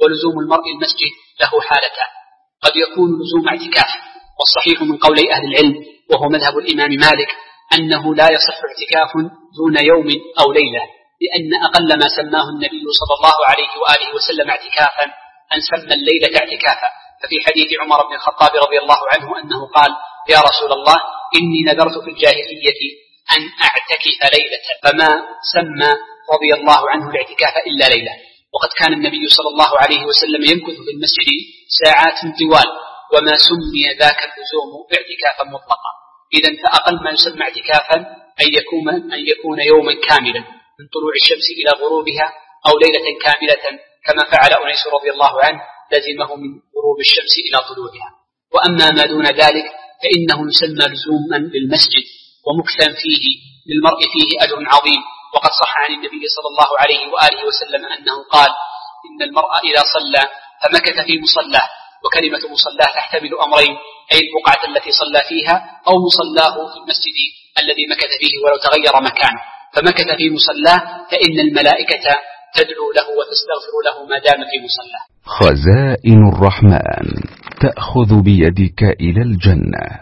ولزوم المرء المسجد له حالتان: قد يكون لزوم اعتكاف، والصحيح من قولي أهل العلم وهو مذهب الإمام مالك أنه لا يصح اعتكاف دون يوم أو ليلة، لأن أقل ما سماه النبي صلى الله عليه وآله وسلم اعتكافا أن سمى الليلة اعتكافا. ففي حديث عمر بن الخطاب رضي الله عنه أنه قال: يا رسول الله، إني نذرت في الجاهلية أن أعتكف ليلة، فما سمى رضي الله عنه الاعتكاف إلا ليلة. وقد كان النبي صلى الله عليه وسلم يمكث في المسجد ساعات طوال، وما سمي ذاك اللزوم اعتكافا مطلقا. إذن فأقل ما يسمى اعتكافا أن يكون يوما كاملا من طلوع الشمس إلى غروبها، أو ليلة كاملة كما فعل أنيس رضي الله عنه، لزمه من غروب الشمس إلى طلوعها. وأما ما دون ذلك فإنه يسمى لزوما للمسجد ومكثا فيه للمرء فيه أجر عظيم. وقد صح عن النبي صلى الله عليه وآله وسلم أنه قال: إن المرء إذا صلى فمكث في مصلاه، وكلمة مصلاه تحتمل أمرين: أي البقعة التي صلى فيها، أو مصلاه في المسجد الذي مكث فيه ولو تغير مكانه، فمكث في مصلاه فإن الملائكة تدعو له وتستغفر له ما دام في مصلاه. خزائن الرحمن تأخذ بيدك إلى الجنة.